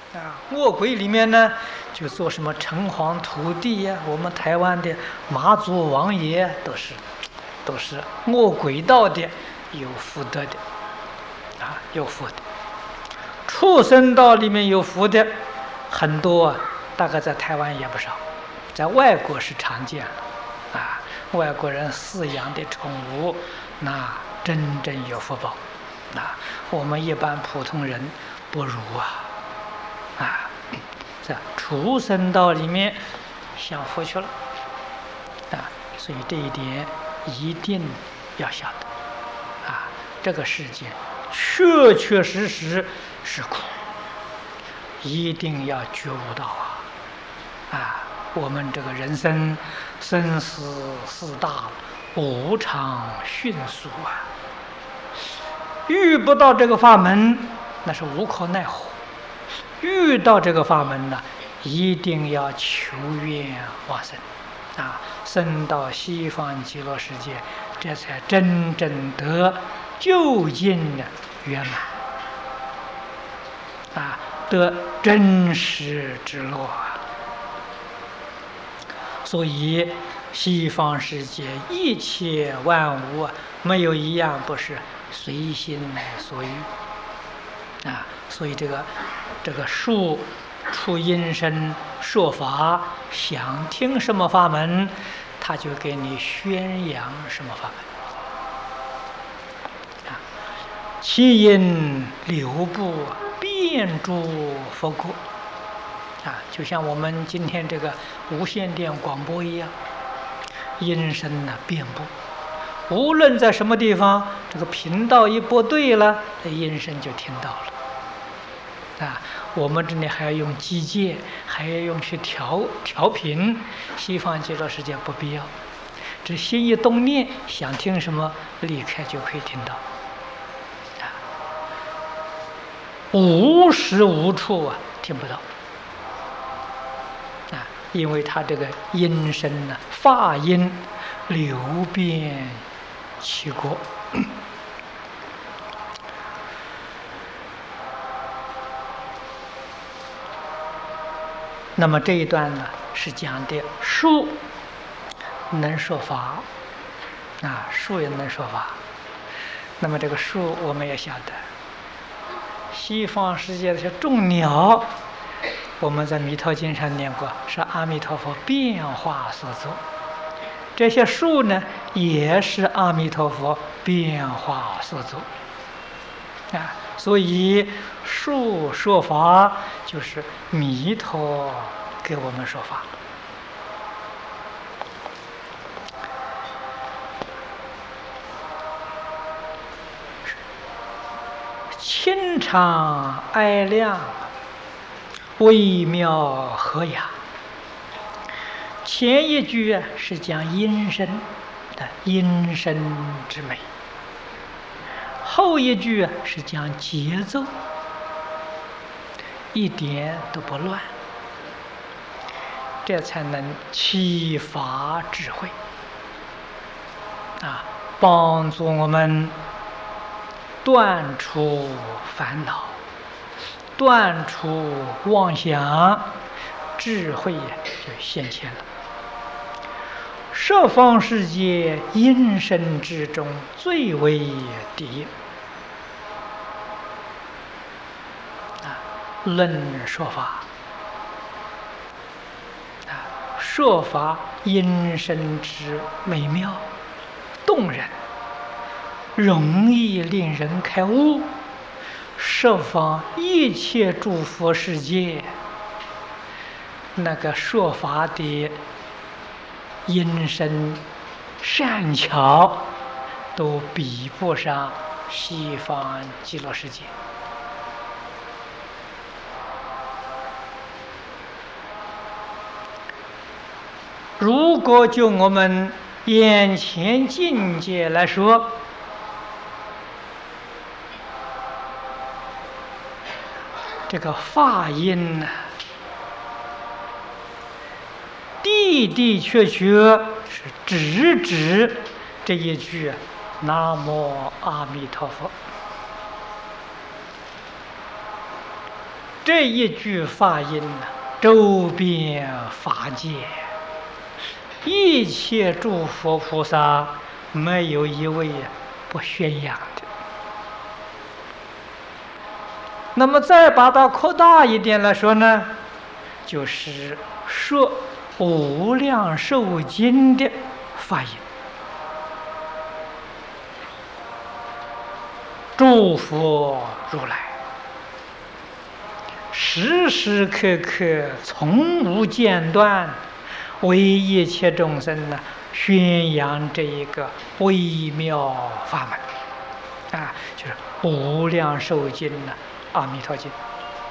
卧轨里面呢，就做什么城隍土地呀，我们台湾的妈祖王爷都是卧轨道的，有福德的，有福的。畜生道里面有福的很多，大概在台湾也不少，在外国是常见的，外国人饲养的宠物，那真正有福报，我们一般普通人不如在畜生道里面享福去了，所以这一点一定要晓得，这个世界确确实实是苦，一定要觉悟到我们这个人生生死四大无常迅速遇不到这个法门，那是无可奈何；遇到这个法门呢，一定要求愿往生生到西方极乐世界，这才真正得究竟的圆满得真实之乐所以西方世界一切万物没有一样不是随心所欲所以这个树出阴身说法，想听什么法门，他就给你宣扬什么法门其因流布遍诸佛国就像我们今天这个无线电广播一样，音声遍布，无论在什么地方，这个频道一拨对了，这音声就听到了我们这里还要用机械，还要用去调频，西方极乐世界不必要，只心一动念，想听什么立刻就可以听到无时无处听不到因为它这个音声法音流遍其国那么这一段呢，是讲的树能说法树也能说法。那么这个树我们也晓得，西方世界的是众鸟，我们在弥陀经上念过，是阿弥陀佛变化所作。这些树呢，也是阿弥陀佛变化所作所以树说法就是弥陀给我们说法。清长哀亮，微妙和雅。前一句是讲音声的音声之美，后一句是讲节奏，一点都不乱，这才能启发智慧帮助我们断除烦恼，断除妄想，智慧就现前了。十方世界音声之中最为第一论说法说法音声之美妙动人，容易令人开悟。十方一切诸佛世界，那个说法的音声善巧，都比不上西方极乐世界。如果就我们眼前境界来说，这个法音的的确确是直指这一句南无阿弥陀佛， 这一句法音周遍法界，一切诸佛菩萨没有一位不宣扬的。那么再把它扩大一点来说呢，就是说无量寿经的法音，诸佛如来时时刻刻从无间断，为一切众生呢宣扬这一个微妙法门啊，就是无量寿经呢，阿弥陀经。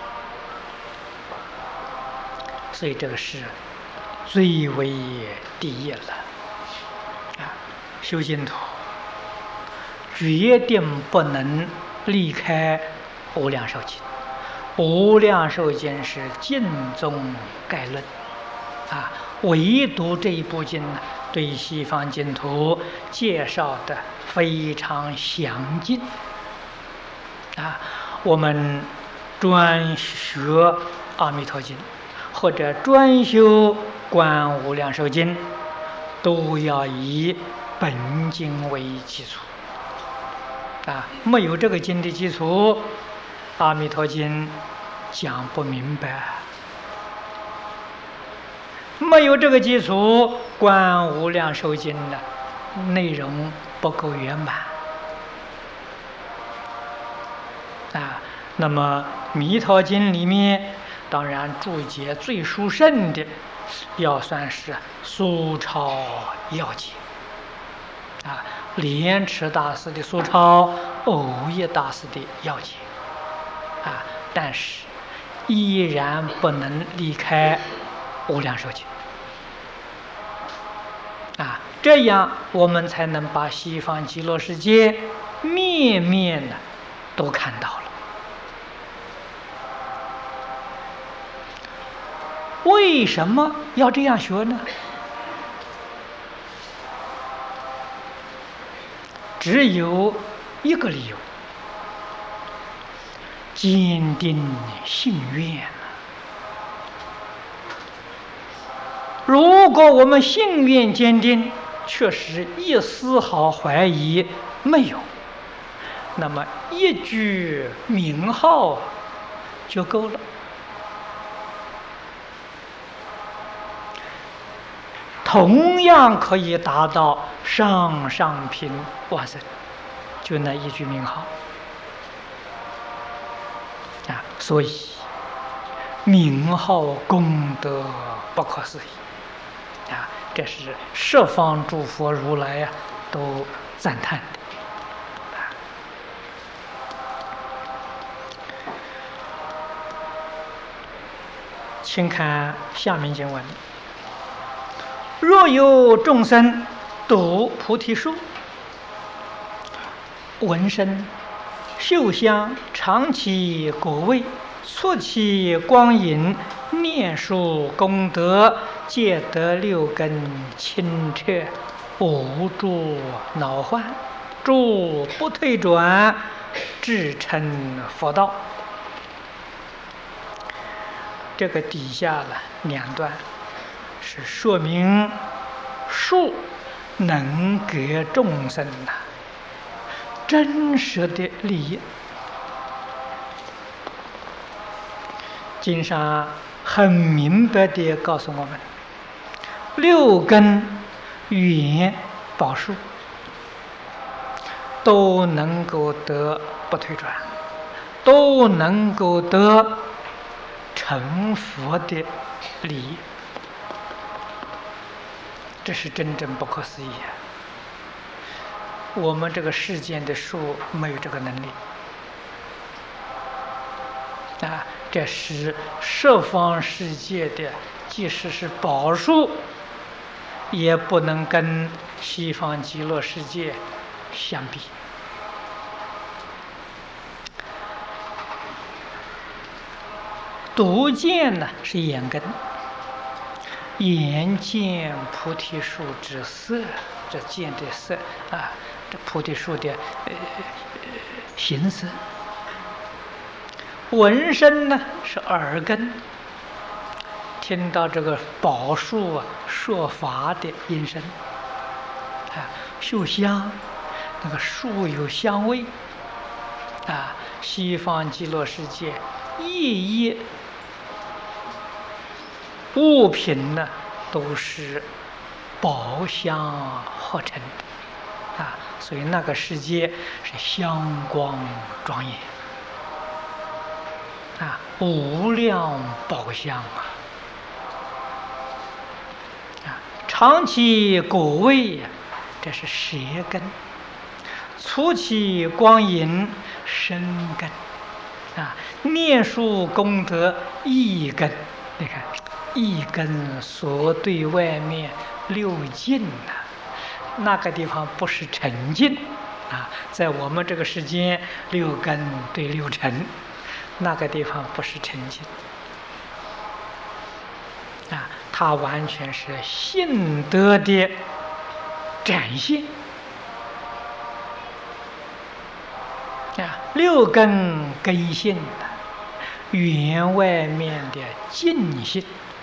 所以这个是最为第一了啊！修净土决定不能离开无量寿经。无量寿经是经中概论啊，唯独这一部经呢，对西方净土介绍的非常详尽啊。我们专学阿弥陀经或者专修观无量寿经，都要以本经为基础啊。没有这个经的基础，阿弥陀经讲不明白，没有这个基础，观无量寿经的内容不够圆满啊。那么弥陀经里面，当然注解最殊胜的，要算是苏超要解啊，莲池大师的苏超，藕益大师的要解啊，但是依然不能离开无量寿经啊，这样我们才能把西方极乐世界面面的都看到了。为什么要这样学呢？只有一个理由：坚定信愿。如果我们信愿坚定，确实一丝毫怀疑没有，那么一句名号就够了。同样可以达到上上品往生，就那一句名号啊！所以名号功德不可思议啊！这是十方诸佛如来呀都赞叹的啊。请看下面经文。若有众生读菩提树，闻声嗅香尝其果味，触其光影，念书功德，皆得六根清澈，无诸恼患，诸不退转，至成佛道。这个底下了两段，是说明树能给众生真实的利益。经上很明白地告诉我们，六根缘宝树都能够得不退转，都能够得成佛的利益。这是真正不可思议啊！我们这个世间的树没有这个能力啊！这是十方世界的，即使是宝树，也不能跟西方极乐世界相比。独见呢是眼根。眼见菩提树之色，这见的色啊，这菩提树的形色。 闻声呢是耳根，听到这个宝树啊说法的音声，啊，嗅香，那个树有香味，啊，西方极乐世界一一物品呢都是宝香合成的，啊，所以那个世界是香光庄严，啊，无量宝香啊！啊，长期果味，这是舌根；粗起光影，身根。啊，念书功德意根，你看意根所对外面六境啊，那个地方不是沉静啊，在我们这个世间六根对六尘。那个地方不是沉静啊，它完全是性德的展现啊，六根根性的圆外面的净性，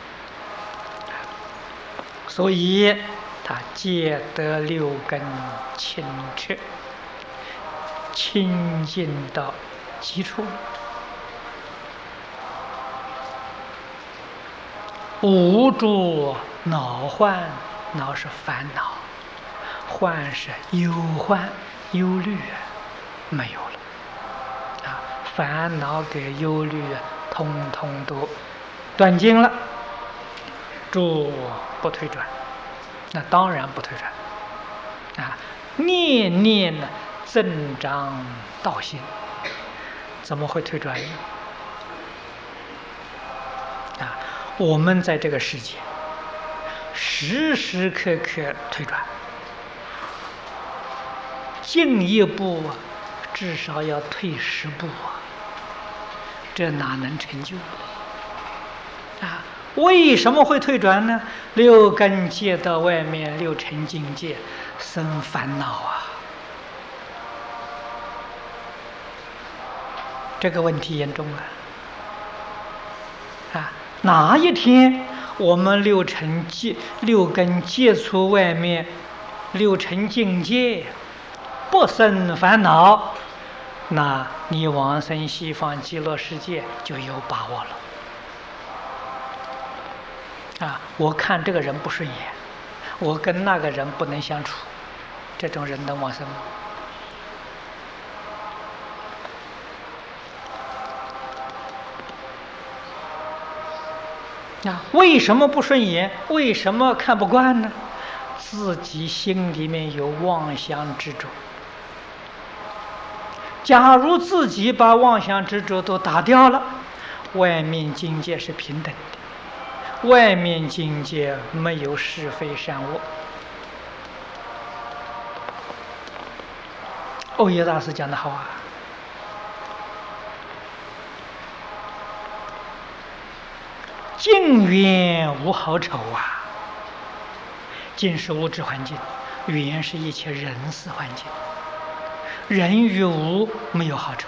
所以它皆得六根清澈，清净到极处。无诸恼患，恼是烦恼，患是忧患、忧虑没有了啊，烦恼跟忧虑通通都断尽了，诸不退转，那当然不退转啊，念念呢增长道心，怎么会退转呢？啊，我们在这个世界时时刻刻退转，进一步至少要退10步啊，这哪能成就啊？为什么会退转呢？六根界到外面六尘境界生烦恼啊，这个问题严重啊！啊，哪一天我们六根接触外面六尘境界不生烦恼，那你往生西方极乐世界就有把握了。啊，我看这个人不顺眼，我跟那个人不能相处，这种人能往生吗？啊，为什么不顺眼？为什么看不惯呢？自己心里面有妄想执着。假如自己把妄想执着都打掉了，外面境界是平等的，外面境界没有是非善恶。欧耶大师讲得好啊，境缘无好丑啊，境是物质环境，缘是一切人事环境，人与物没有好丑，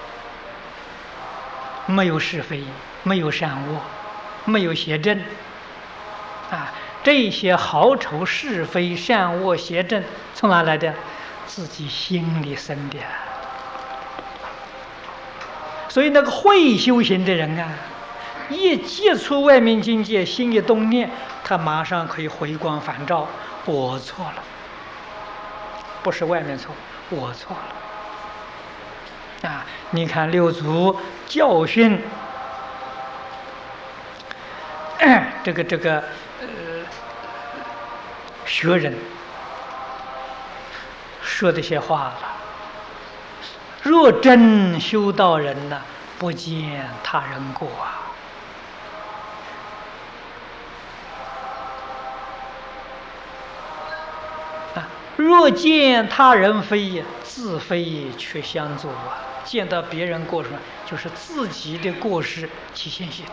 没有是非，没有善恶，没有邪正啊，这些好丑是非善恶邪正从哪来的？自己心里生的。所以那个会修行的人啊，一接触外面境界，心一动念，他马上可以回光返照，我错了，不是外面错，我错了啊！你看六祖教训这个学人说这些话了，若真修道人呢，不见他人过啊！若见他人非，自非却相助啊！见到别人过失，就是自己的过失起现行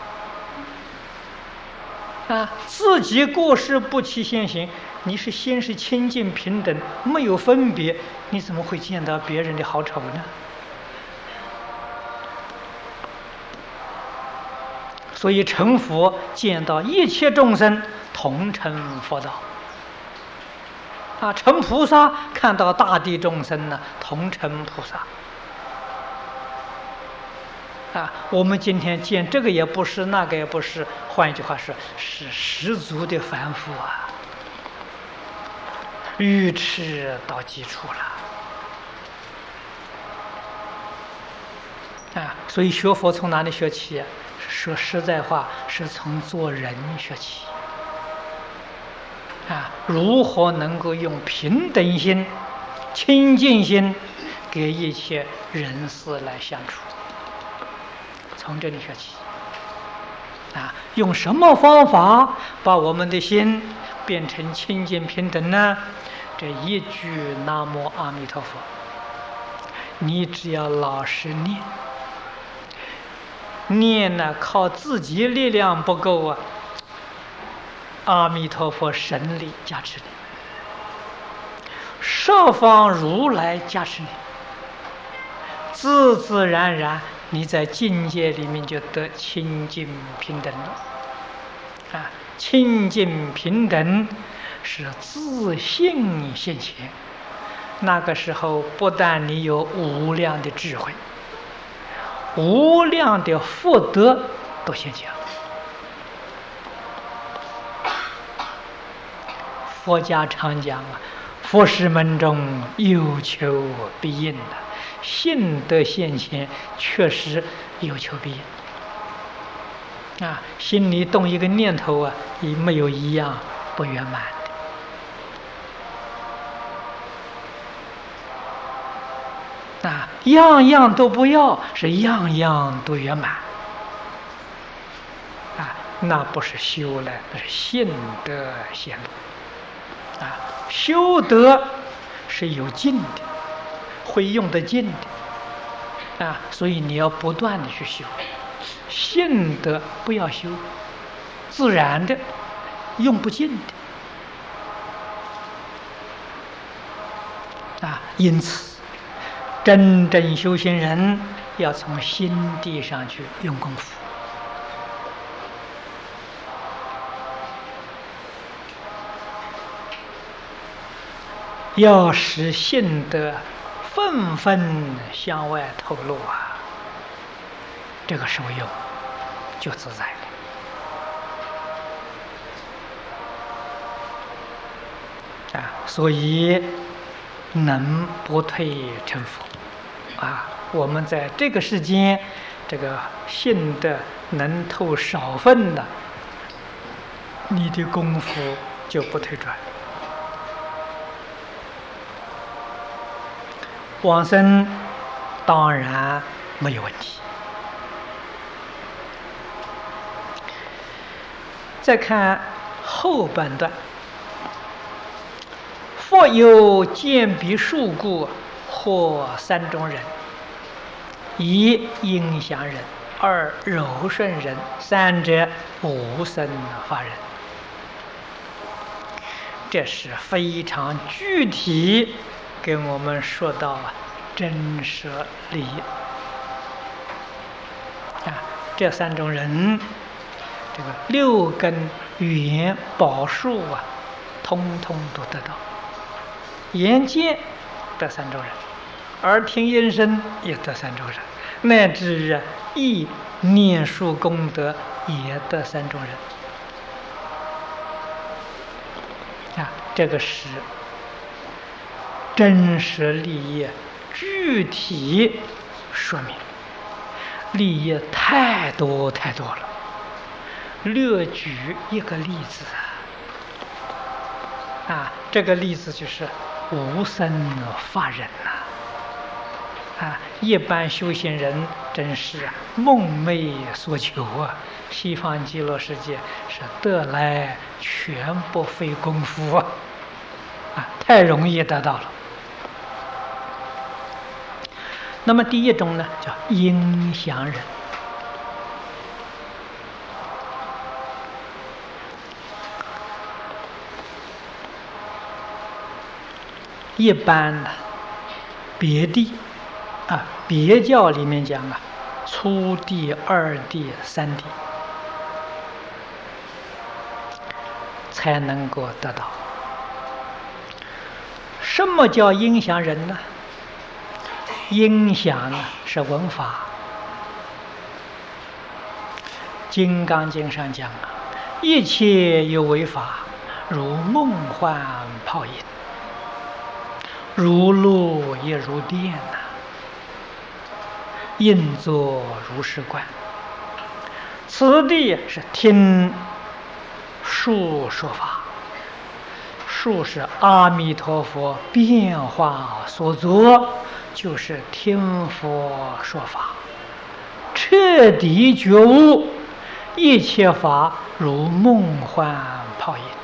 啊！自己过失不起现行，你是先是清净平等，没有分别，你怎么会见到别人的好丑呢？ 所以成佛见到一切众生同成佛道。成菩萨看到大地众生呢，同成菩萨。我们今天见这个也不是，那个也不是，换一句话是十足的凡夫愚痴到极处了。所以学佛从哪里学起？说实在话，是从做人学起。如何能够用平等心、清净心给一切人事来相处？从这里学起。用什么方法把我们的心变成清净平等呢？这一句南无阿弥陀佛，你只要老实念呢，靠自己力量不够阿弥陀佛神力加持你，十方如来加持你，自自然然你在境界里面就得清净平等了。清净平等是自信现前，那个时候不但你有无量的智慧，无量的福德都现前了。佛家常讲佛事门中有求必应信德现前，确实有求必应。心里动一个念头也没有一样不圆满的。样样都不要，是样样都圆满。那不是修了，那是信德显露。修德是有劲的，会用得劲的。所以你要不断的去修。信德不要修，自然的用不尽的。因此真正修行人要从心地上去用功夫。要使信德纷纷向外透露这个受用就自在了。所以能不退成佛我们在这个世间，这个信德能透少分的，你的功夫就不退转。往生当然没有问题。再看后半段，复有见彼数故，或三种人：一阴祥人，二柔顺人，三者无生法人。这是非常具体给我们说到真舍利益这三种人，这个六根缘宝树通通都得到。眼见得三种人，耳听音声也得三种人，乃至意念术功德也得三种人这个是真实利益具体说明，利益太多太多了。略举一个例子这个例子就是无生法忍一般修行人真是梦寐所求西方极乐世界是得来全不费功夫太容易得到了。那么第一种呢，叫阴祥人。一般呢，别地别教里面讲初地、二地、三地才能够得到。什么叫影响人呢？影响是闻法。《金刚经》上讲啊，一切有为法，如梦幻泡影，如露亦如电呐，应作如是观。此地是听述说法，述是阿弥陀佛变化所作，就是听佛说法，彻底觉悟，一切法如梦幻泡影，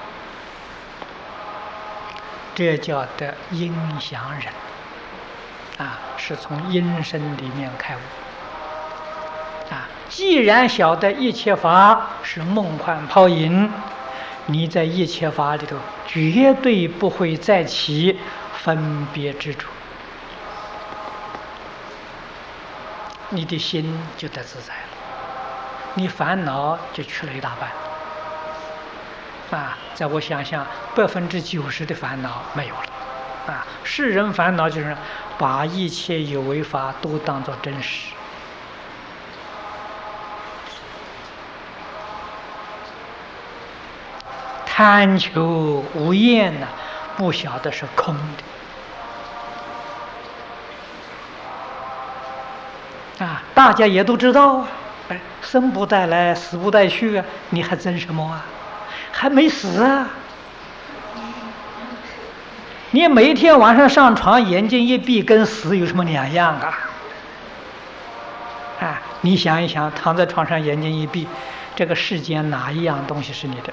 这叫得影响人啊，是从因身里面开悟啊。既然晓得一切法是梦幻泡影，你在一切法里头绝对不会再起分别执着，你的心就得自在了，你烦恼就去了一大半啊！在我想象90%的烦恼没有了啊！世人烦恼就是把一切有为法都当作真实，贪求无厌呢，不晓得是空的啊！大家也都知道啊，生不带来，死不带去啊，你还争什么啊？还没死啊！你每天晚上上床，眼睛一闭，跟死有什么两样啊？啊，你想一想，躺在床上，眼睛一闭，这个世间哪一样东西是你的？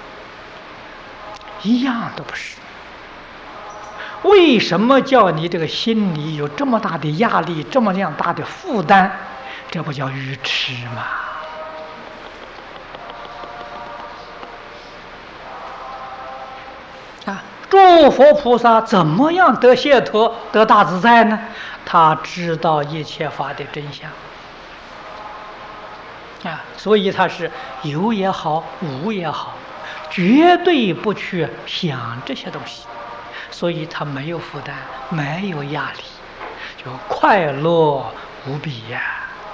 一样都不是。为什么叫你這個心里有這麼大的壓力，這麼樣大的負擔？這不叫愚痴嗎？啊，諸佛菩薩怎麼樣得解脫、得大自在呢？他知道一切法的真相啊，所以他是有也好，無也好，絕對不去想這些東西。所以他沒有負擔，沒有壓力，就快樂無比呀！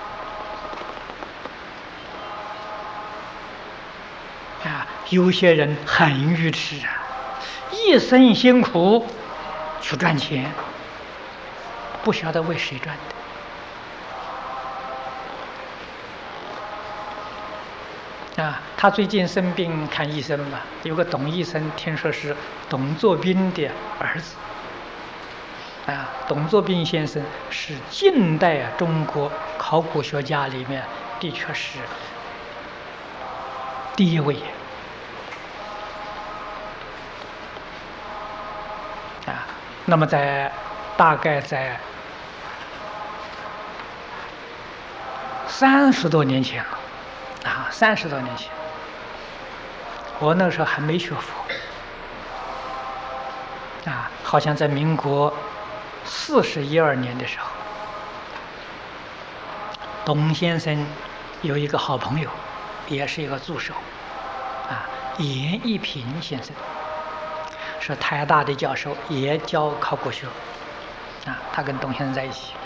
啊，有些人很愚痴啊，一生辛苦去賺錢，不曉得為誰賺的。啊，他最近生病看醫生嘛，有個董醫生，聽說是董作賓的兒子。啊，董作賓先生是近代中國考古學家裡面的確是第一位。啊，那麼大概在30多年前了。啊，30多年前，我那时候还没学佛，啊，好像在民国41、2年的时候，董先生有一个好朋友，也是一个助手，啊，严一平先生，是台大的教授，也教考古学，啊，他跟董先生在一起。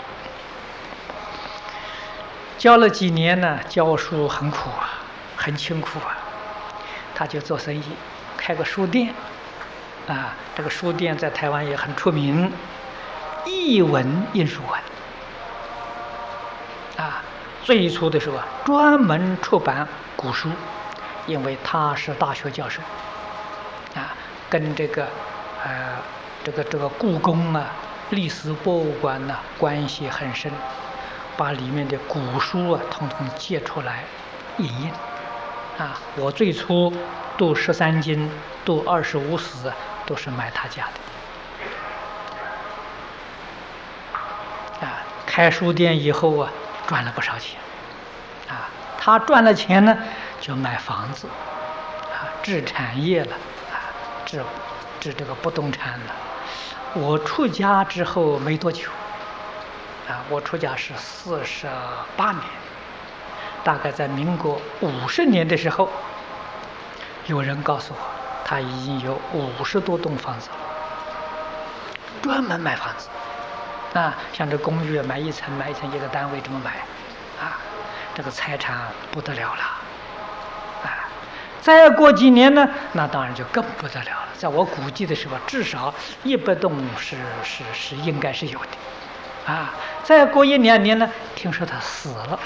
教了几年呢，教书很苦啊，很辛苦啊。他就做生意，开个书店，啊，这个书店在台湾也很出名，译文印书馆，啊，最初的时候啊，专门出版古书，因为他是大学教授，啊，跟这个故宫啊、历史博物馆呢关系很深。把里面的古书啊，统统借出来引印，啊，我最初读13经、读25史，都是买他家的。啊，开书店以后啊，赚了不少钱。啊，他赚了钱呢，就买房子，啊，置产业了，啊，置这个不动产了。我出家之后没多久。啊，我出家是48年，大概在民国50年的时候，有人告诉我， 他已经有50多栋房子了，专门买房子。像这公寓买一层一个单位这么买，这个财产不得了了，再过几年呢，那当然就更不得了了。在我估计的时候，至少100栋是应该是有的，再过1-2年呢，听说他死了，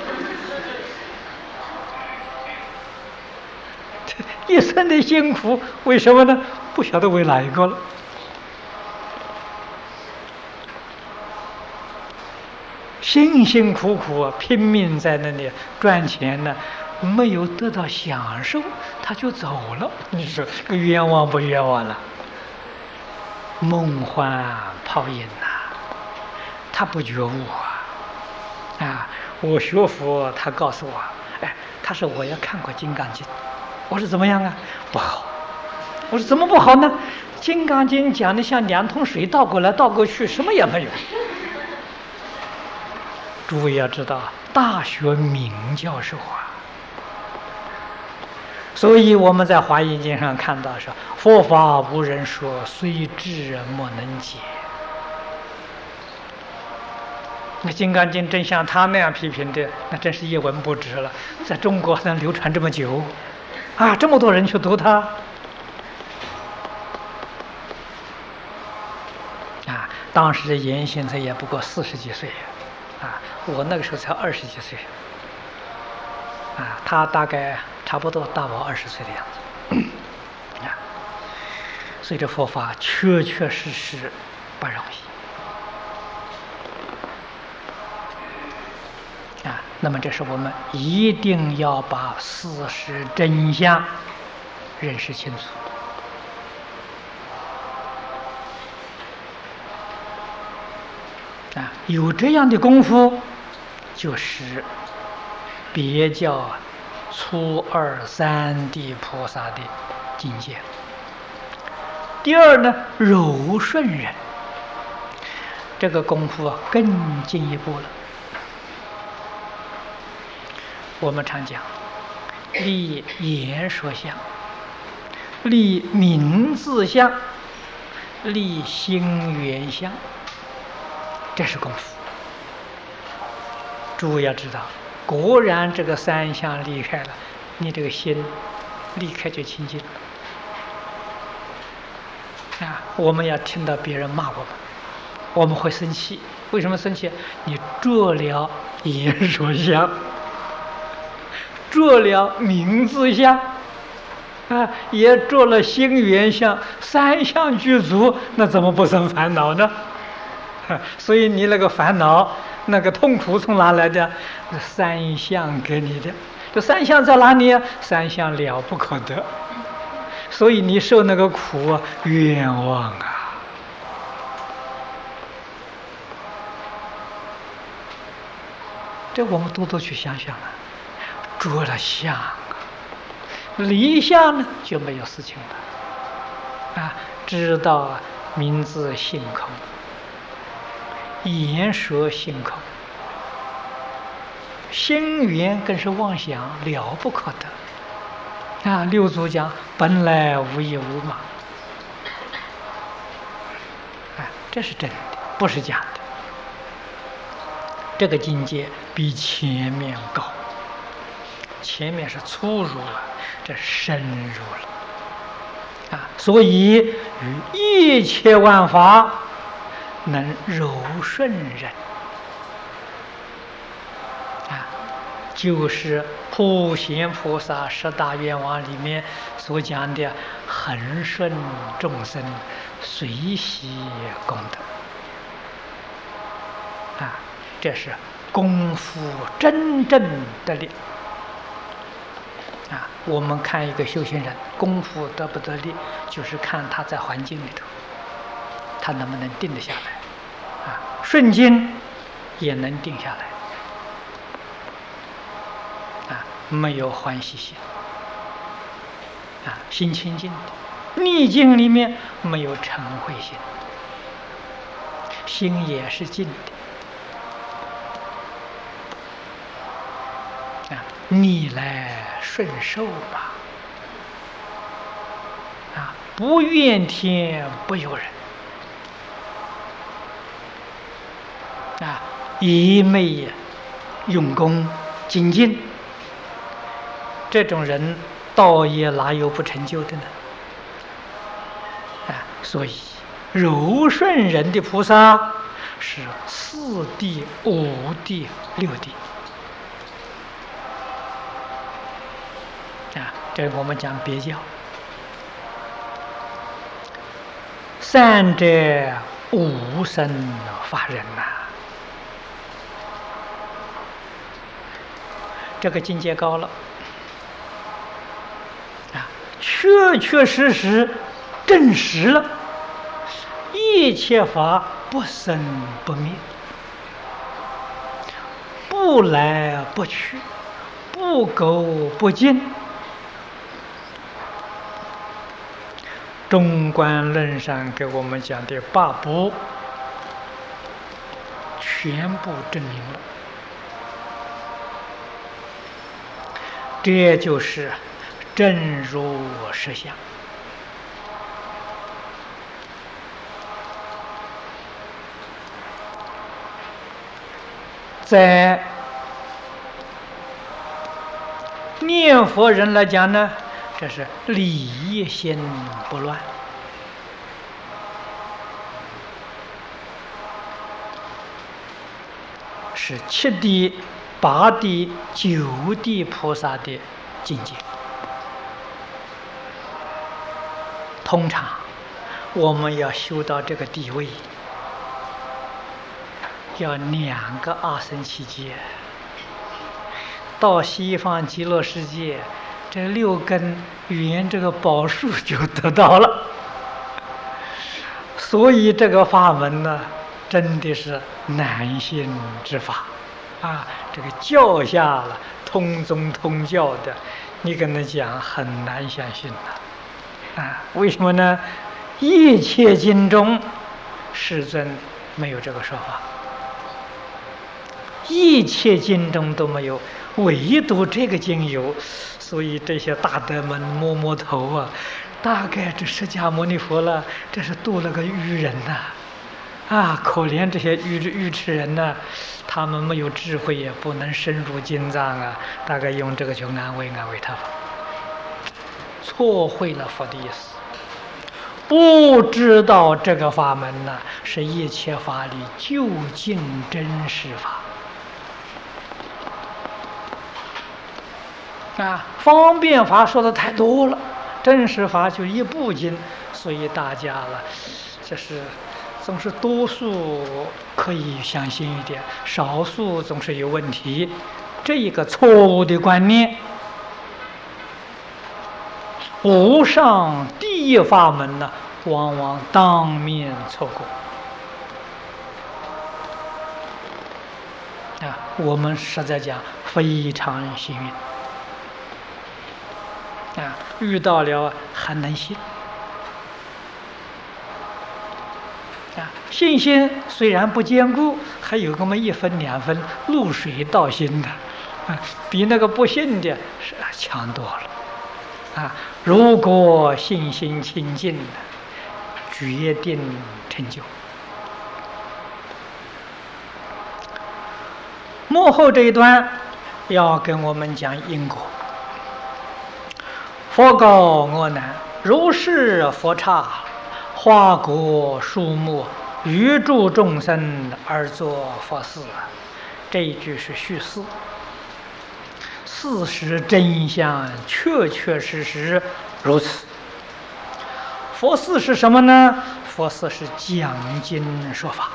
一生的辛苦，为什么呢？不晓得为哪一个了。辛辛苦苦拼命在那里赚钱呢，没有得到享受，他就走了。你说冤枉不冤枉了？梦幻泡影他不觉悟我学佛，他告诉我，他说我也看过《金刚经》，我说怎么样不好。我说怎么不好呢？《金刚经》讲的像2桶水倒过来倒过去，什么也没有。诸位要知道，大学明教授所以我们在《华严经》上看到说，佛法无人说，虽智莫能解。那《金刚经》真像他那样批评的，那真是一文不值了。在中国能流传这么久，这么多人去读它，当时的严行他也不过40几岁。我那个时候才20几岁，他大概差不多大我20岁的样子，所以这佛法确确实实不容易那么这是我们一定要把事实真相认识清楚。有这样的功夫，就是别教初二三地菩萨的境界。第二呢，柔顺忍，这个功夫更进一步了。我们常讲，立言说相，立名字相，立心缘相。这是功夫。诸位要知道，果然这个3项离开了，你这个心立刻就清净了。我们要听到别人骂我们，我们会生气。为什么生气？你着了言说相，着了名字相，也着了心缘相，3项具足，那怎么不生烦恼呢？所以你那个烦恼、那个痛苦从哪来的？3项给你的。这3项在哪里？3项了不可得。所以你受那个苦冤枉这我们多多去想想着了相离相呢就没有事情了知道名字性空，言说性空，心缘更是妄想，了不可得六祖讲本来无一物嘛，这是真的，不是假的。这个境界比前面高，前面是粗入了，这深入了所以于一切万法能柔顺忍就是普贤菩萨10大愿望里面所讲的恒顺众生，随喜功德这是功夫真正的力我们看一个修行人功夫得不得力，就是看他在环境里头他能不能定得下来顺境也能定下来没有欢喜心心清净的。逆境里面没有嗔恚心，心也是静的逆来顺受吧不怨天不尤人，一昧用功精进，这种人道业哪有不成就的呢？所以柔顺人的菩萨是四谛、五谛、六谛。这我们讲别教，善者无生法忍呐。这个境界高了，确确实实证实了一切法不生不灭，不来不去，不垢不净。中观论上给我们讲的八不，全部证明了。这就是真如实相。在念佛人来讲呢，这是理心不乱，是七地、八地、九地菩萨的境界。通常我们要修到这个地位，要2个阿僧祇劫。到西方极乐世界，这6根圆这个宝树就得到了。所以这个法门呢，真的是难信之法这个教下了通宗通教的，你跟他讲很难相信的为什么呢？一切经中世尊没有这个说法，一切经中都没有，唯独这个经有。所以这些大德们摸摸头大概这释迦牟尼佛了，这是度了个愚人可怜这些愚痴人他们没有智慧，也不能深入经藏大概用这个去安慰他吧，错会了佛的意思，不知道这个法门是一切法里究竟真实法方便法说的太多了，真实法就一部经，所以大家这是总是多数可以相信一点，少数总是有问题。这一个错误的观念，无上第一法门往往当面错过我们实在讲非常幸运遇到了还能信信心虽然不坚固，还有那么1分2分露水道心的比那个不信的是强多了如果信心清净决定成就。幕后这一段要跟我们讲因果。佛告阿难：如是佛刹，花果树木，余诸众生而作佛事。这一句是叙事，事实真相确确实实如此。佛事是什么呢？佛事是讲经说法，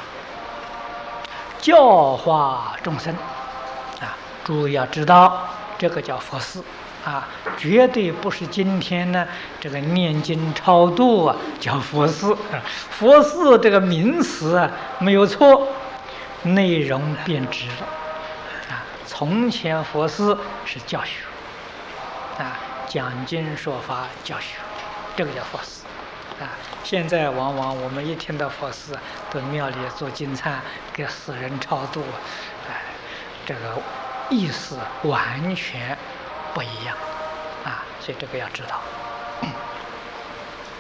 教化众生诸位要知道，这个叫佛事绝对不是今天这个念经超度叫佛事。佛事这个名词没有错，内容变质了从前佛事是教学讲经说法教学，这个叫佛事现在往往我们一听到佛事，到庙里做金忏，给死人超度这个意思完全不一样所以这个要知道。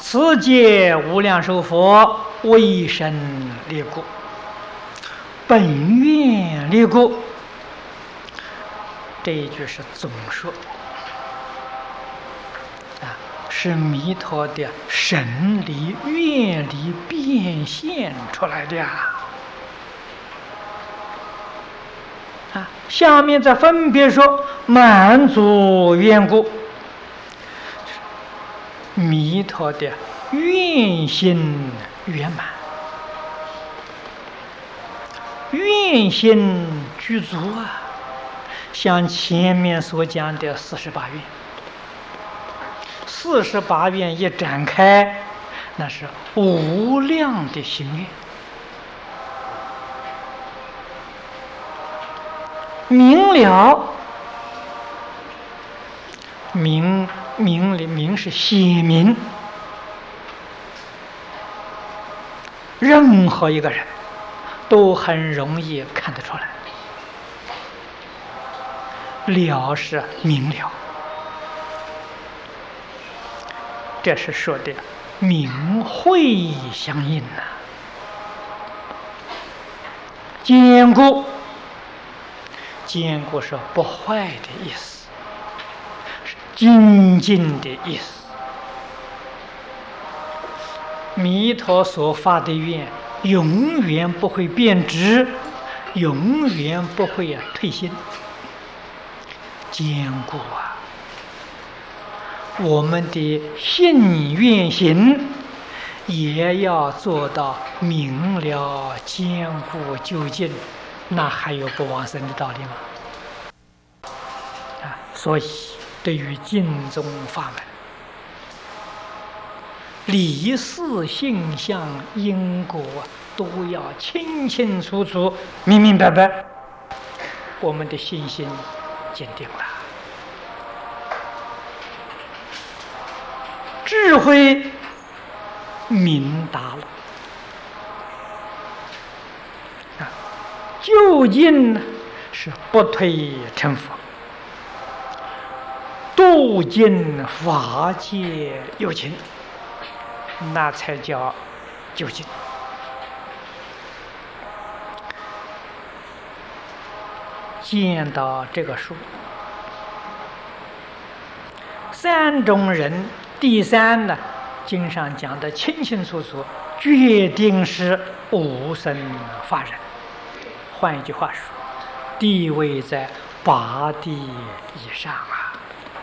此界无量寿佛为身立故，本愿立故。这一句是总说啊，是弥陀的神力、愿力变现出来的呀。啊，下面再分别说满足愿故，弥陀的愿心圆满，愿心具足啊。像前面所讲的48愿，48愿一展开，那是无量的心愿。明了，明是显明，任何一个人都很容易看得出来。了是明了，这是说的明慧相应呐。坚固，坚固是不坏的意思，是精进的意思。弥陀所发的愿，永远不会变质，永远不会退心。坚固啊！我们的信愿行也要做到明了、坚固、究竟，那还有不往生的道理吗？啊，所以对于经宗法门，理事性相因果都要清清楚楚、明明白白，我们的信心坚定了，智慧明达了啊！究竟是不退成佛，度尽法界有情，那才叫究竟。见到这个书，三种人，第三呢，经上讲的清清楚楚，决定是无生法忍。换一句话说，地位在八地以上啊，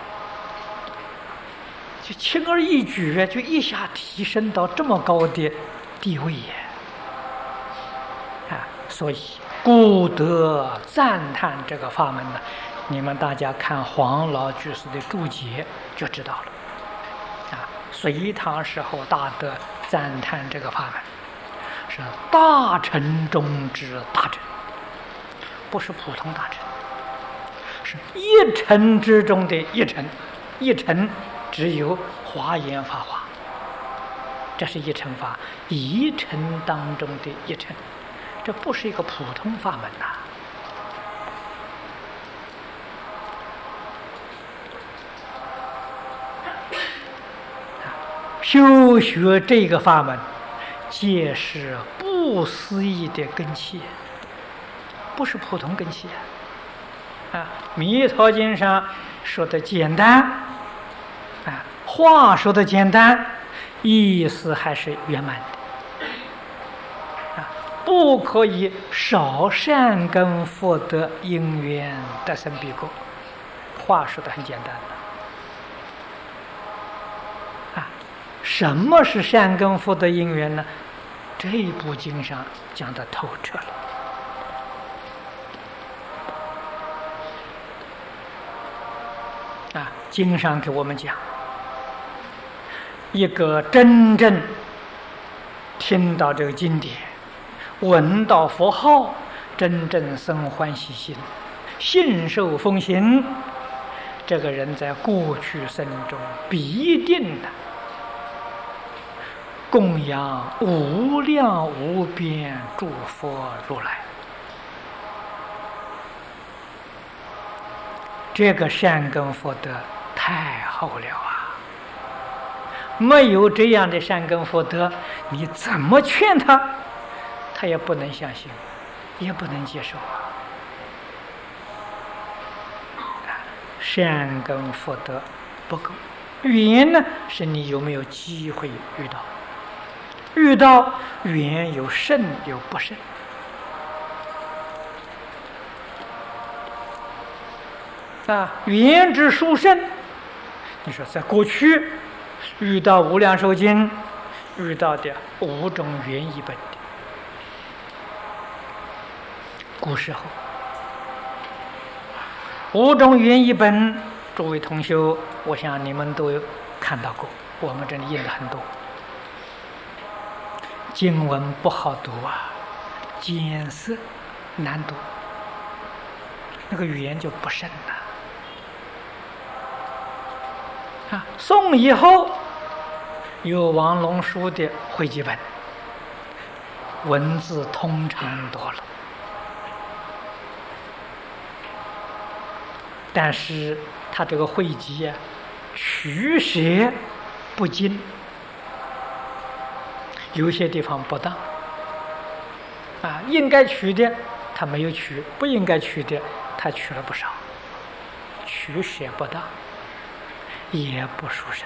就轻而易举就一下提升到这么高的地位呀！啊，所以故得赞叹这个法门呢。你们大家看黄老居士的注解就知道了。啊，隋唐时候大德赞叹这个法门，是大乘中之大乘，不是普通大乘，是一乘之中的一乘。一乘只有华严法华，这是一乘法，一乘当中的一乘。这不是一个普通法门呐、修学这个法门，皆是不思议的根器，不是普通根器啊！弥陀经上说的简单，啊，话说的简单，意思还是圆满的。不可以少善根福德因缘得生彼国，话说的很简单的。啊，什么是善根福德因缘呢？这一部经上讲得透彻了。啊，经上给我们讲，一个真正听到这个经典，闻到佛号，真正生欢喜心，信受奉行，这个人在过去生中必定的供养无量无边诸佛如来。这个善根福德太厚了啊！ 没有这样的善根福德，你怎么劝他，他也不能相信，也不能接受啊。善根福德不够，缘呢是你有没有机会遇到，遇到缘有胜有不胜。缘之殊胜，你说在过去遇到无量寿经遇到的5种缘一本的，古时候5种缘一本，诸位同修，我想你们都有看到过，我们这里印的很多。经文不好读啊，艰涩难读，那个缘就不深了。宋以后有王龙书的汇集本，文字通畅多了，但是他这个汇集取舍不精，有些地方不当应该取的他没有取，不应该取的他取了不少，取舍不当，也不殊胜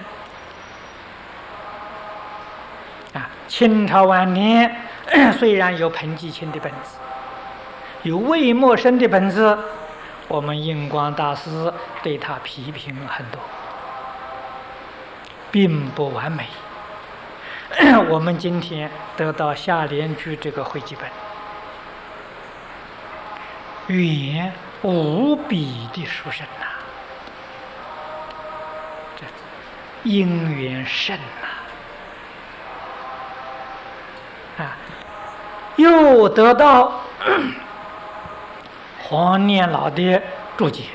清朝晚年虽然有彭继清的本子，有魏默生的本子，我们印光大师对他批评很多，并不完美。我们今天得到下联句这个汇集本，缘无比的殊胜这因缘甚又得到黄念老的注解，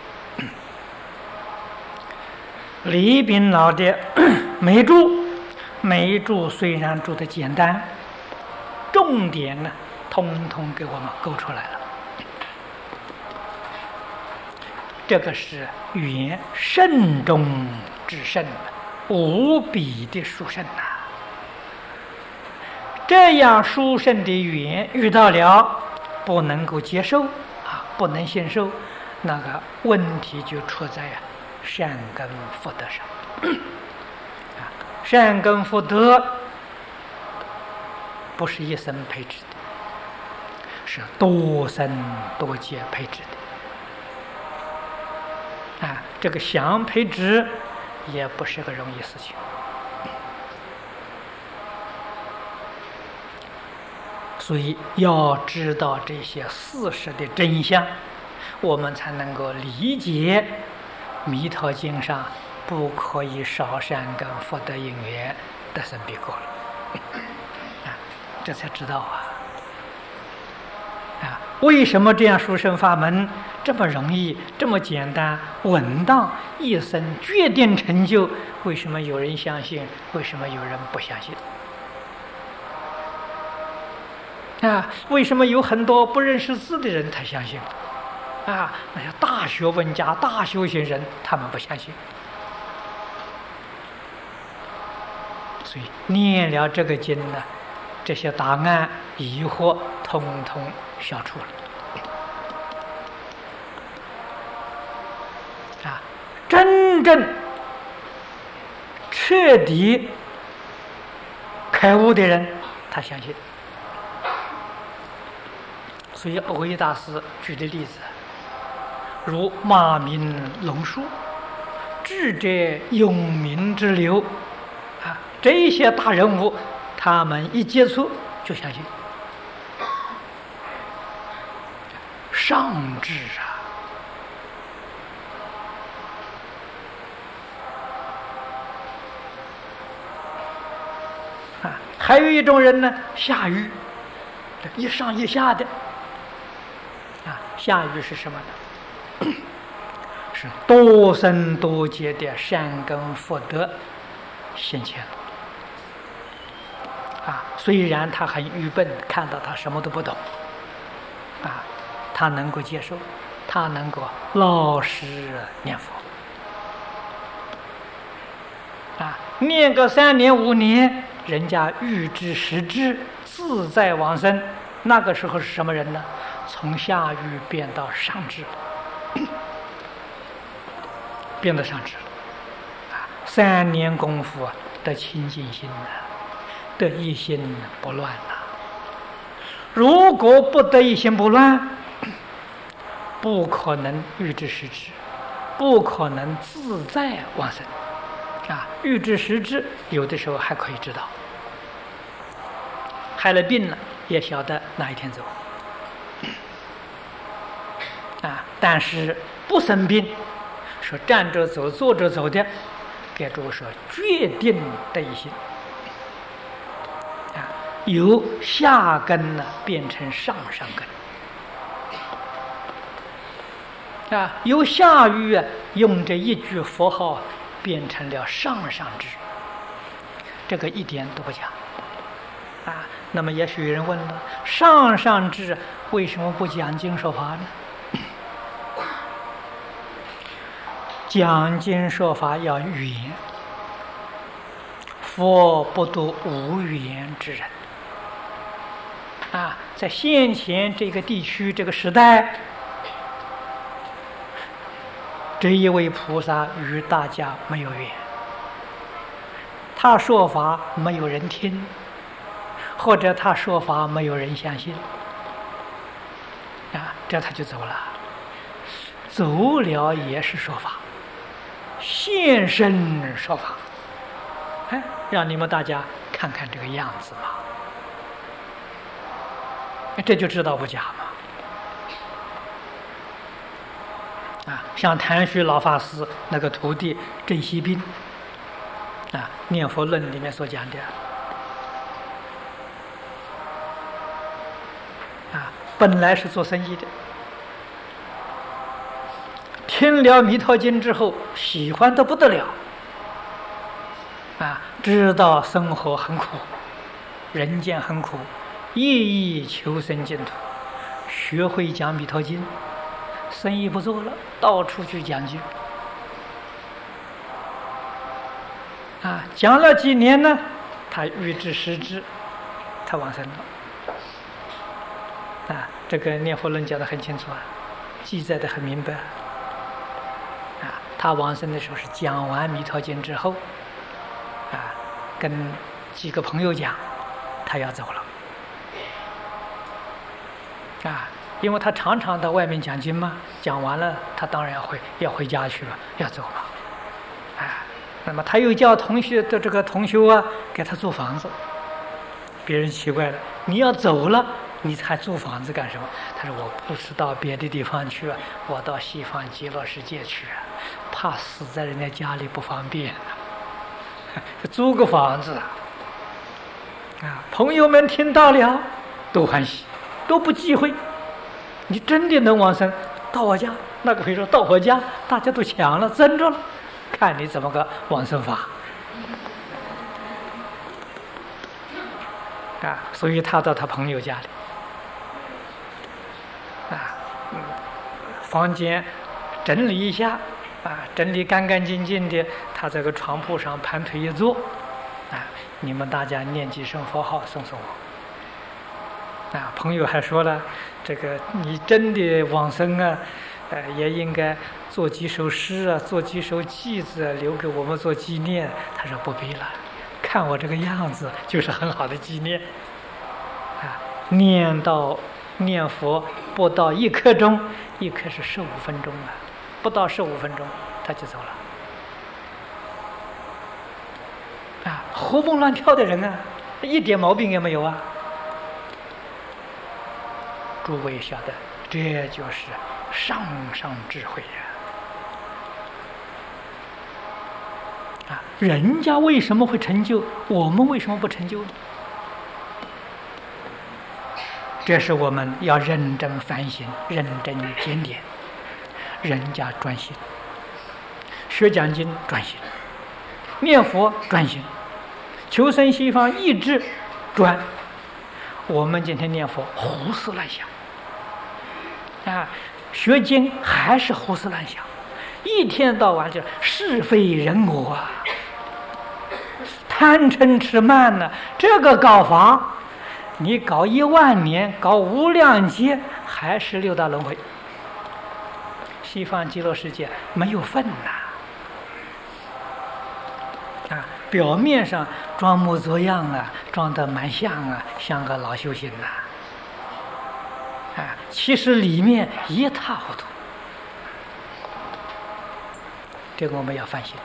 李炳老的眉注，眉注虽然注的简单，重点呢通通给我们勾出来了。这个是缘甚中之甚，无比的殊胜这样殊胜的缘遇到了，不能够接受不能信受，那个问题就出在善根福德上善根福德不是一生培植的，是多生多劫培植的这个想培植也不是个容易事情。所以要知道这些事实的真相，我们才能够理解《弥陀经》上不可以少善根福德因缘得生彼国了这才知道为什么这样殊胜法门这么容易，这么简单稳当，一生决定成就？为什么有人相信，为什么有人不相信为什么有很多不认识字的人他相信那些大学问家大修行人他们不相信？所以念了这个经呢，这些答案疑惑通通消除了真正彻底开悟的人他相信。所以蕅益大师举的例子，如马鸣龙树、智者永明之流这些大人物，他们一接触就相信上智还有一种人呢，下愚，一上一下的下愚是什么呢？是多生多劫的善根福德现前虽然他很愚笨，看到他什么都不懂他能够接受，他能够老实念佛念个3年5年，人家欲知时至，自在往生。那个时候是什么人呢？从下欲变到上智了，变到上智了。3年功夫啊，得清净心呐，得一心不乱呐。如果不得一心不乱，不可能欲知时至，不可能自在往生。欲知时至，有的时候还可以知道，害了病了也晓得哪一天走。但是不生病，说站着走、坐着走的，给诸位说决定的一心。由下根呢变成上根。由下欲用这一句佛号变成了上智，这个一点都不假。那么也许有人问了，上智为什么不讲经说法呢？讲经说法要语言，佛不度无语言之人。在先前这个地区这个时代，这一位菩萨与大家没有缘，他说法没有人听，或者他说法没有人相信，这他就走了。走了也是说法，现身说法，让你们大家看看这个样子嘛，这就知道不假嘛。像谭虚老法师那个徒弟郑锡斌，念佛论里面所讲的，本来是做生意的，听了《弥陀经》之后，喜欢得不得了，知道生活很苦，人间很苦，夜意求生净土，学会讲《弥陀经》，生意不做了，到处去讲经。讲了几年呢，他欲知时至，他往生了。这个念佛论讲得很清楚记载得很明白。他往生的时候是讲完《弥陀经》之后，跟几个朋友讲，他要走了。因为他常常到外面讲经嘛，讲完了他当然要回家去了，要走嘛。那么他又叫同学的这个同修给他租房子。别人奇怪了，你要走了，你才租房子干什么？他说我不是到别的地方去我到西方极乐世界去怕死在人家家里不方便租个房子朋友们听到了都欢喜，都不忌讳。你真的能往生，到我家，那个朋友说到我家，大家都抢了，争着了，看你怎么个往生法。所以他到他朋友家里，房间整理一下，整理干干净净的，他在个床铺上盘腿一坐，你们大家念几声佛号送送我。朋友还说了，这个你真的往生也应该做几首诗做几首偈子留给我们做纪念。他说不必了，看我这个样子就是很好的纪念。念佛不到1刻钟，1刻是15分钟不到15分钟他就走了。活蹦乱跳的人一点毛病也没有诸位晓得，这就是上智慧人家为什么会成就，我们为什么不成就呢？这是我们要认真反省，认真检点。人家专心，学讲经专心，念佛专心，求生西方意志专。我们今天念佛胡思乱想学经还是胡思乱想，一天到晚就是非人我贪嗔痴慢呢，这个搞法，你搞10000年，搞无量劫，还是六道轮回。西方极乐世界没有份呐，表面上装模作样啊，装得蛮像啊，像个老修行其实里面一塌糊涂。这个我们要反省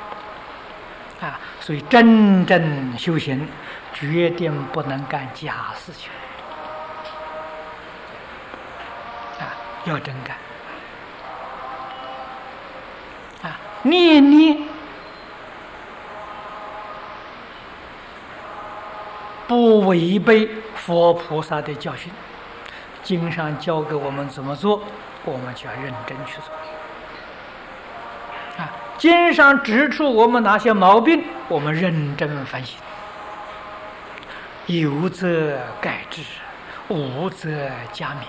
所以真正修行，决定不能干假事情要真干念念不违背佛菩萨的教训，经上教给我们怎么做，我们就要认真去做经上指出我们哪些毛病，我们认真反省，有则改之，无则加勉，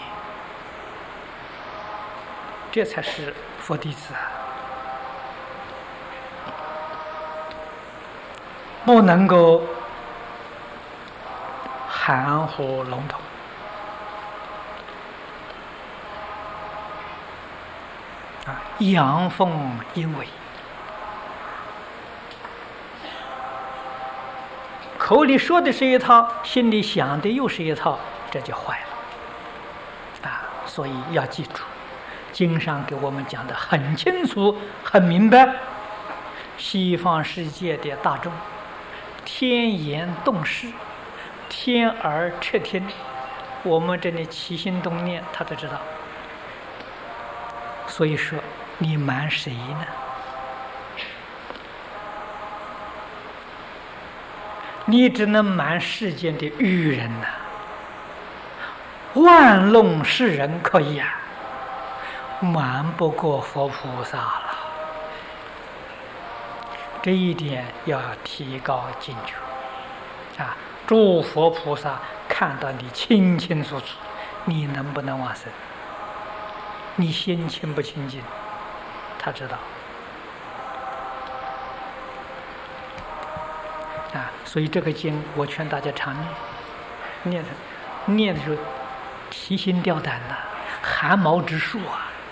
这才是佛弟子不能够含糊笼统阳奉阴违，口里说的是一套，心里想的又是一套，这就坏了所以要记住，经上给我们讲的很清楚很明白，西方世界的大众天眼动视，天耳彻听，我们这里起心动念他都知道。所以说你瞒谁呢？你只能瞒世间的愚人玩弄世人可以瞒不过佛菩萨了。这一点要提高警觉诸佛菩萨看到你清清楚楚，你能不能往生？你心清不清净，他知道所以这个经我劝大家常念的时候提心吊胆汗毛直竖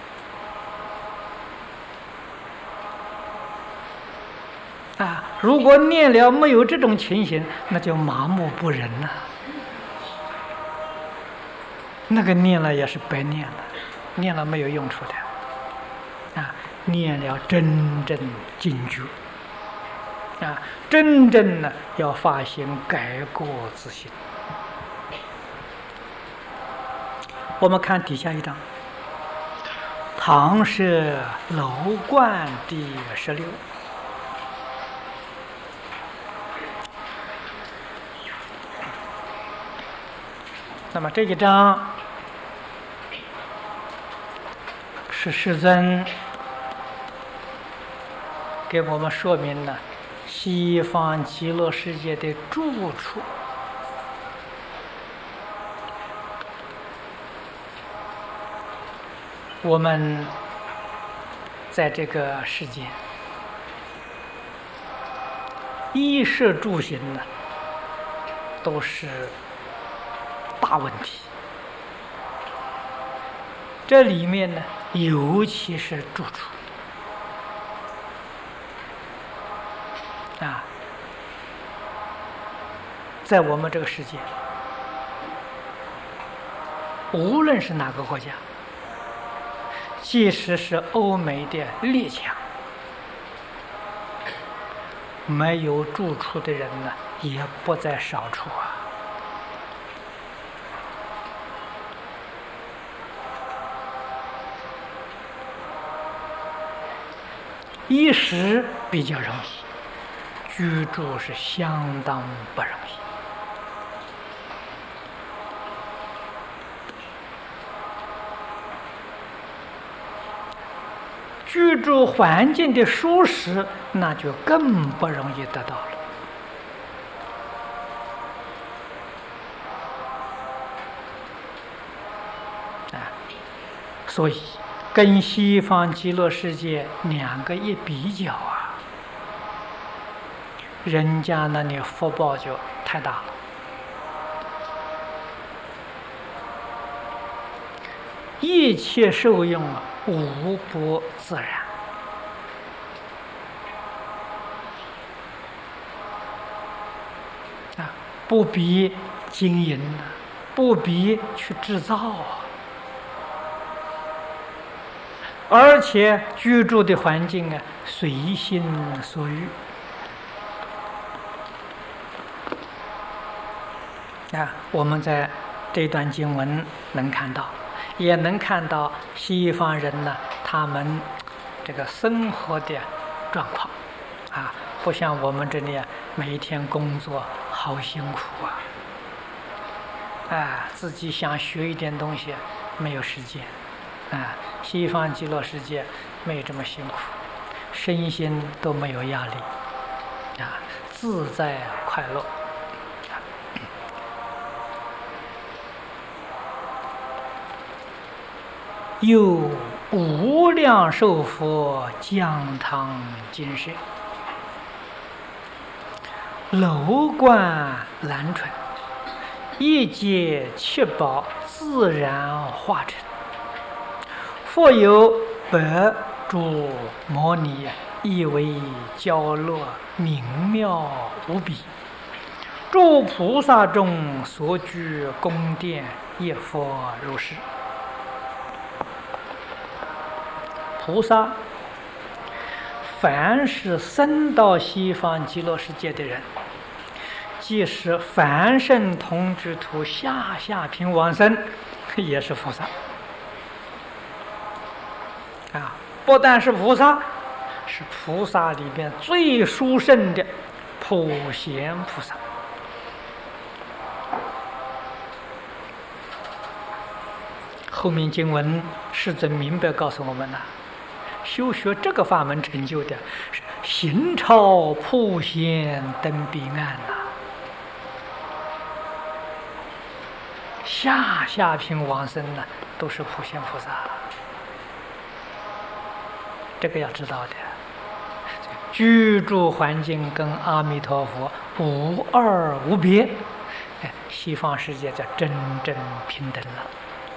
如果念了没有这种情形，那就麻木不仁那个念了也是白念了，念了没有用处的念了真正警觉真正要发心改过自新。我们看底下一章，唐舍楼观第16。那么这一章是世尊给我们说明了西方极乐世界的住处。我们在这个世界衣食住行都是大问题，这里面尤其是住处在我们这个世界，无论是哪个国家，即使是欧美的列强，没有住处的人也不在少数衣食比较容易，居住是相当不容易。居住环境的舒适，那就更不容易得到了。所以跟西方极乐世界两个一比较人家那里福报就太大了。一切受用无不自然。不必经营，不必去制造，而且居住的环境随心所欲。我们在这段经文能看到，也能看到西方人呢，他们这个生活的状况不像我们这里每一天工作好辛苦自己想学一点东西没有时间西方极乐世界没有这么辛苦，身心都没有压力自在快乐。有无量寿佛讲堂精舍，楼观兰春，一界七宝自然化成。复有百诸摩尼，亦为娇乐明妙无比。诸菩萨中所居宫殿，亦复如是。菩萨，凡是生到西方极乐世界的人，即使凡圣同居土下品往生，也是菩萨不但是菩萨，是菩萨里边最殊胜的普贤菩萨。后面经文世尊明白告诉我们修学这个法门成就的是行超普贤登彼岸下品往生都是普贤菩萨。这个要知道的，居住环境跟阿弥陀佛无二无别，西方世界叫真正平等了。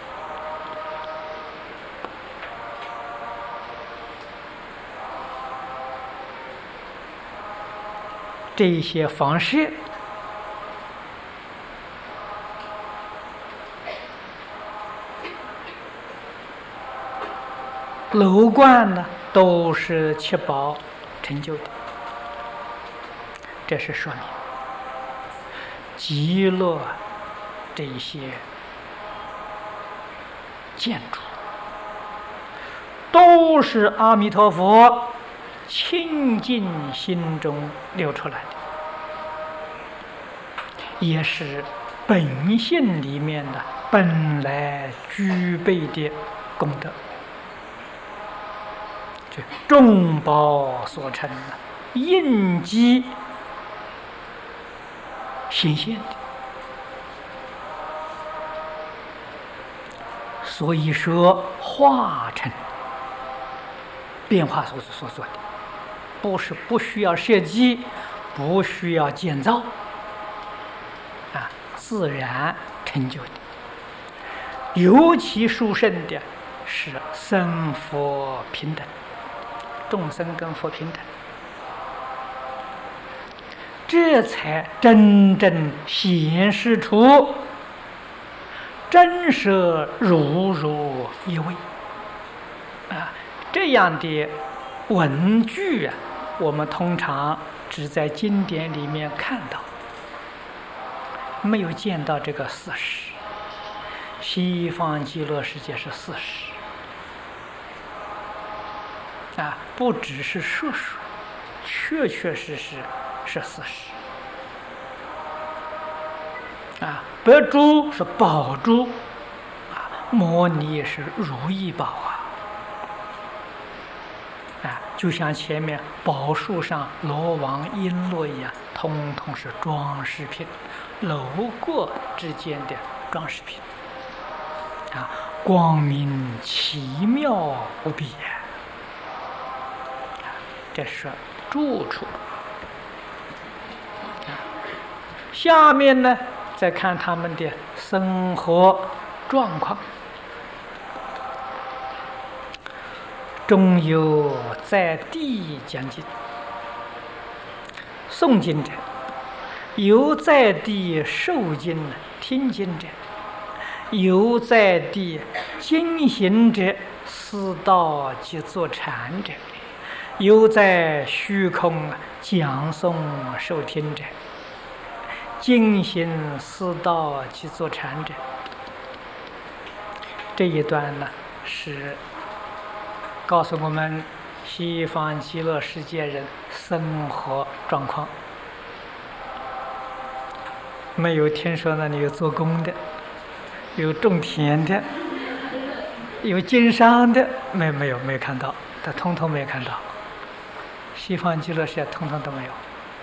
这些房舍楼观都是七宝成就的，这是说明极乐这些建筑都是阿弥陀佛清净心中流出来的，也是本性里面的本来具备的功德，众宝所成应机显现的。所以说化成变化所做的，不需要设计，不需要建造自然成就的。尤其殊胜的是生佛平等，众生跟佛平等，这才真正显示出真实如一位这样的文句我们通常只在经典里面看到，没有见到这个事实。西方极乐世界是事实不只是说说，确实是事实白珠是宝珠摩尼是如意宝就像前面宝树上罗王璎珞一样，通通是装饰品，楼阁之间的装饰品光明奇妙无比这是住处。 下面呢，再看他们的生活状况。中有在地讲经、诵经者，有在地受经、听经者，有在地经行者，思道及坐禅者，有在虚空讲诵受听者，经行思道及坐禅者。这一段呢，是告诉我们西方极乐世界人生活状况。没有听说那里有做工的，有种田的，有经商的，没有看到，他通通没看到。西方极乐世界通通都没有。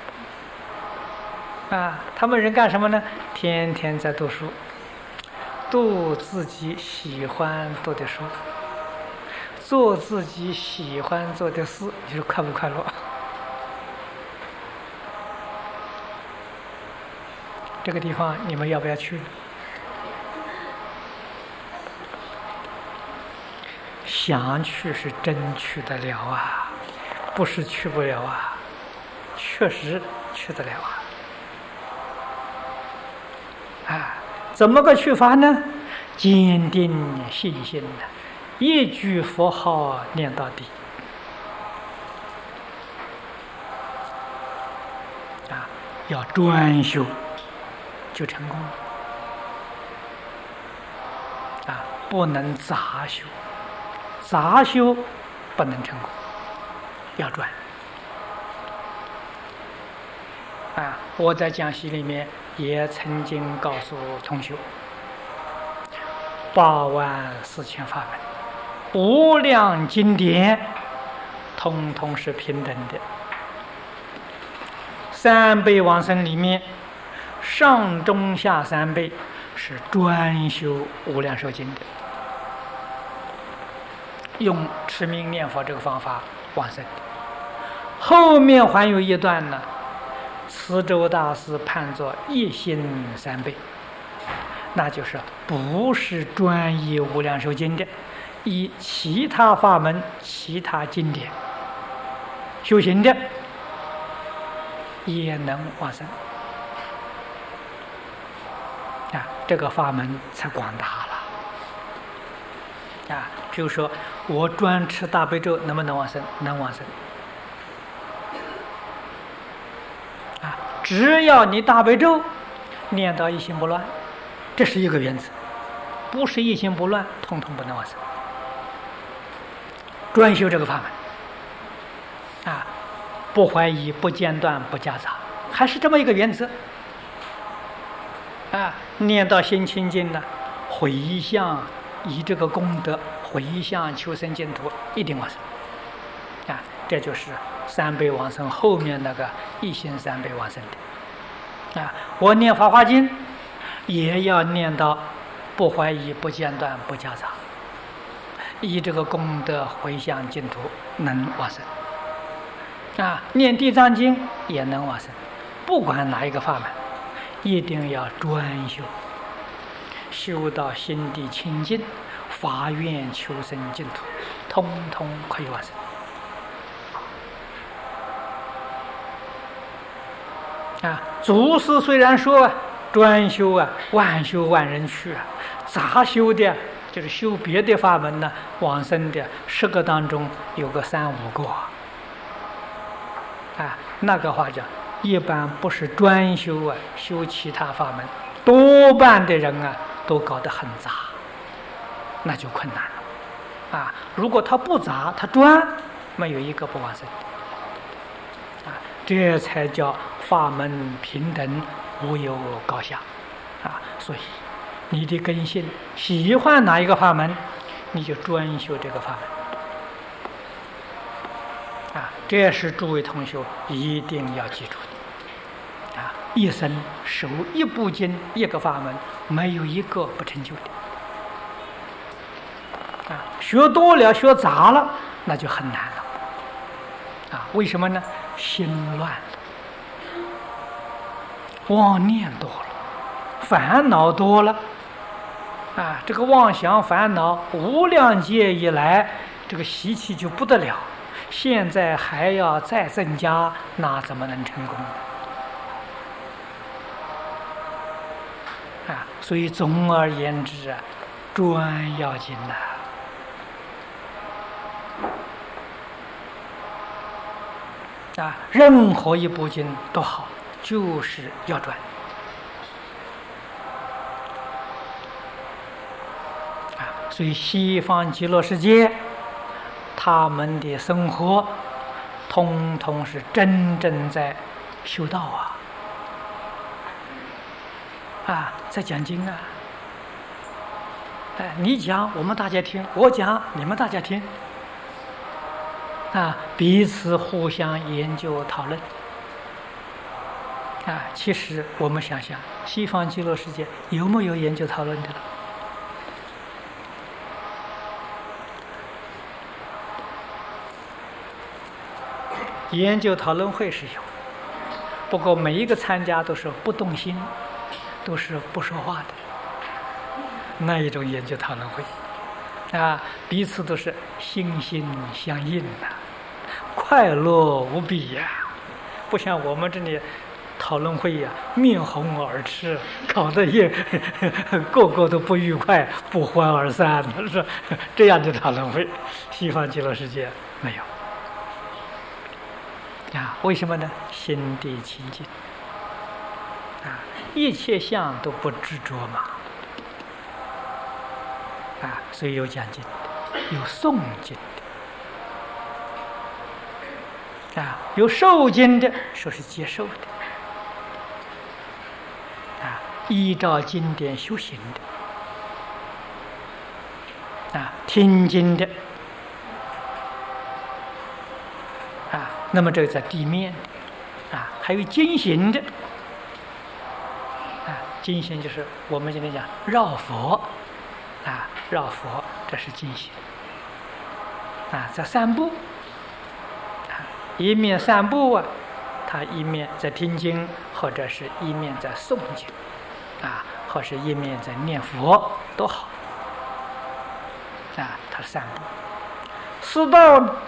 他们人干什么呢？天天在读书，读自己喜欢读的书，做自己喜欢做的事，你说快不快乐？这个地方你们要不要去？想去是真去得了啊，不是去不了啊，确实去得了啊！怎么个去法呢？坚定信心的，一句佛号念到底要专修就成功了不能杂修，杂修不能成功，要专我在讲习里面也曾经告诉同学84000法门，无量经典，通通是平等的。三辈往生里面，上中下三辈是专修无量寿经的，用持名念佛这个方法往生的。后面还有一段呢，慈州大师判作一心三辈，那就是不是专一无量寿经的，以其他法门、其他经典修行的，也能往生这个法门才广大了比如说我专持大悲咒，能不能往生？能往生只要你大悲咒念到一心不乱，这是一个原则，不是一心不乱，统统不能往生。专修这个法门不怀疑，不间断，不夹杂，还是这么一个原则念到心清净了，回向以这个功德回向求生净土，一定往生这就是三辈往生后面那个一心三辈往生的我念法华经也要念到不怀疑，不间断，不夹杂，以这个功德回向净土，能往生念地藏经也能往生。不管哪一个法门，一定要专修，修到心地清净，发愿求生净土，通通可以往生祖师虽然说专修万修万人去杂修的就是修别的法门呢，往生的10个当中有个3、5个那个话讲一般不是专修修其他法门，多半的人都搞得很杂，那就困难了如果他不杂，他专，没有一个不往生这才叫法门平等，无有高下所以你的根性喜欢哪一个法门，你就专修这个法门这是诸位同学一定要记住的一生守一部经，一个法门，没有一个不成就的学多了学杂了，那就很难了为什么呢？心乱了妄念多了，烦恼多了，啊，这个妄想烦恼无量劫以来，这个习气就不得了，现在还要再增加，那怎么能成功呢？啊，所以总而言之啊，专要紧呐。啊，任何一部经都好，就是要专。啊，所以西方极乐世界，他们的生活，通通是真正在修道啊。啊，在讲经啊。哎，你讲我们大家听，我讲你们大家听。啊，彼此互相研究讨论。啊，其实我们想想，西方极乐世界有没有研究讨论的了？研究讨论会是有，不过每一个参加都是不动心，都是不说话的那一种研究讨论会。啊，彼此都是心心相印呐，快乐无比呀！不像我们这里讨论会呀，面红耳赤，搞得也个个都不愉快，不欢而散的是这样的讨论会。西方极乐世界没有啊？为什么呢？心地清净啊，一切相都不执着嘛。啊，所以有讲经的，有诵经的，啊，有受经的，说是接受的，啊，依照经典修行的，啊，听经的，啊，那么这个在地面的，啊，还有经行的，啊，经行就是我们今天讲绕佛。啊，绕佛，这是经行。啊，在散步，啊，一面散步啊，他一面在听经，或者是一面在诵经，啊，或是一面在念佛，都好。啊，他散步。思道呢，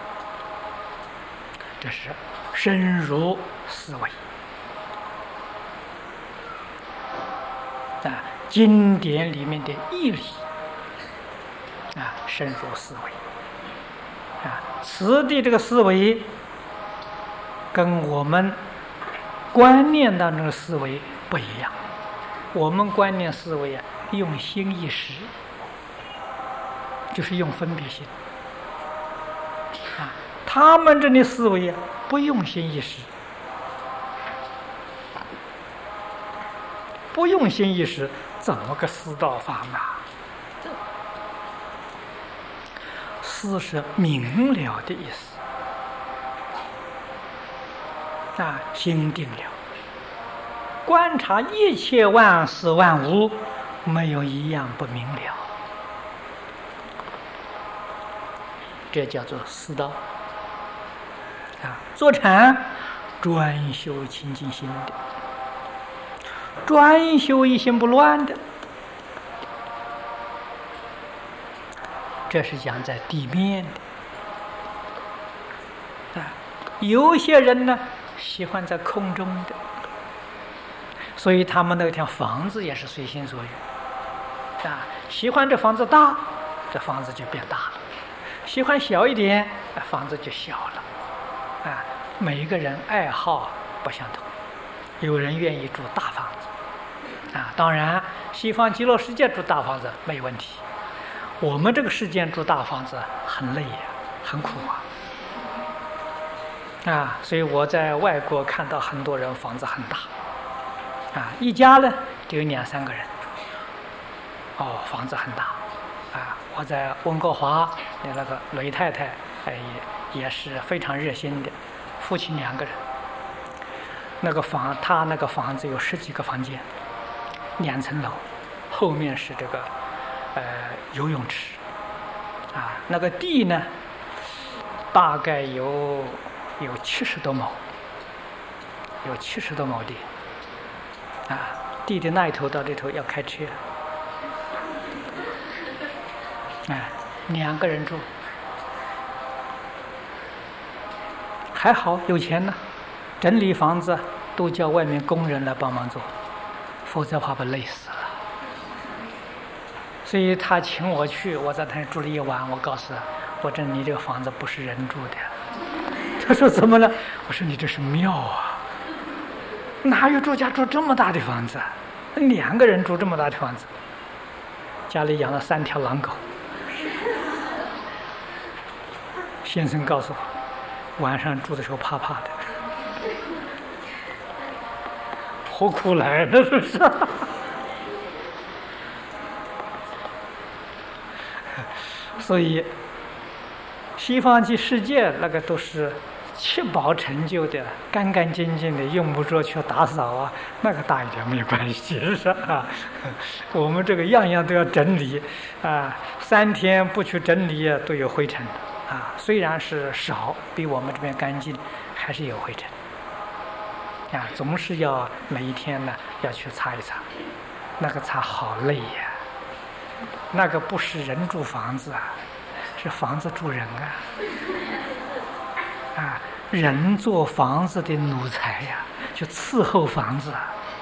这是深入思维。啊。经典里面的义理啊，深入思维啊，此地这个思维跟我们观念当中的思维不一样。我们观念思维啊，用心一识，就是用分别心啊。他们这里思维啊，不用心一识。不用心一识，怎么个思道法啊？思是明了的意思啊，心定了，观察一切万事万物，没有一样不明了，这叫做思道啊。坐禅专修清净心的。专修一心不乱的，这是讲在地面的。啊，有些人呢喜欢在空中的，所以他们那条房子也是随心所欲。啊，喜欢这房子大，这房子就变大了；喜欢小一点，房子就小了。啊，每一个人爱好不相同，有人愿意住大房子。啊，当然，西方极乐世界住大房子没有问题。我们这个世界住大房子很累呀，很苦啊。啊，所以我在外国看到很多人房子很大，啊，一家呢就有2、3个人。哦，房子很大，啊，我在温哥华那个雷太太，也是非常热心的，夫妻2个人。他那个房子有10几个房间。2层楼，后面是这个游泳池，啊，那个地呢，大概有70多亩，有70多亩地， 地的那一头到这头要开车，2个人住，还好有钱呢，整理房子都叫外面工人来帮忙做，否则怕被累死了。所以他请我去，我在那住了1晚，我告诉他，我说你这个房子不是人住的。他说怎么了？我说你这是庙啊，哪有住家住这么大的房子？2个人住这么大的房子，家里养了3条狼狗。先生告诉我，晚上住的时候怕怕的，何苦来了？是不是？所以，西方极世界那个都是七宝成就的，干干净净的，用不着去打扫啊，那个大一点没关系，是吧？我们这个样样都要整理，3天不去整理都有灰尘虽然是少，比我们这边干净，还是有灰尘总是要每一天呢要去擦一擦，那个擦好累呀，那个不是人住房子是房子住人人做房子的奴才呀，就伺候房子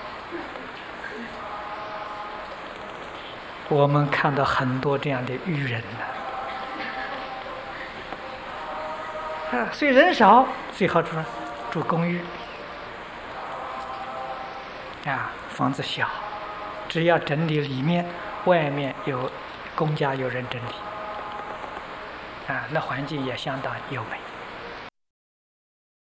我们看到很多这样的愚人所以人少最好住公寓房子小，只要整理里面，外面有公家有人整理那环境也相当优美。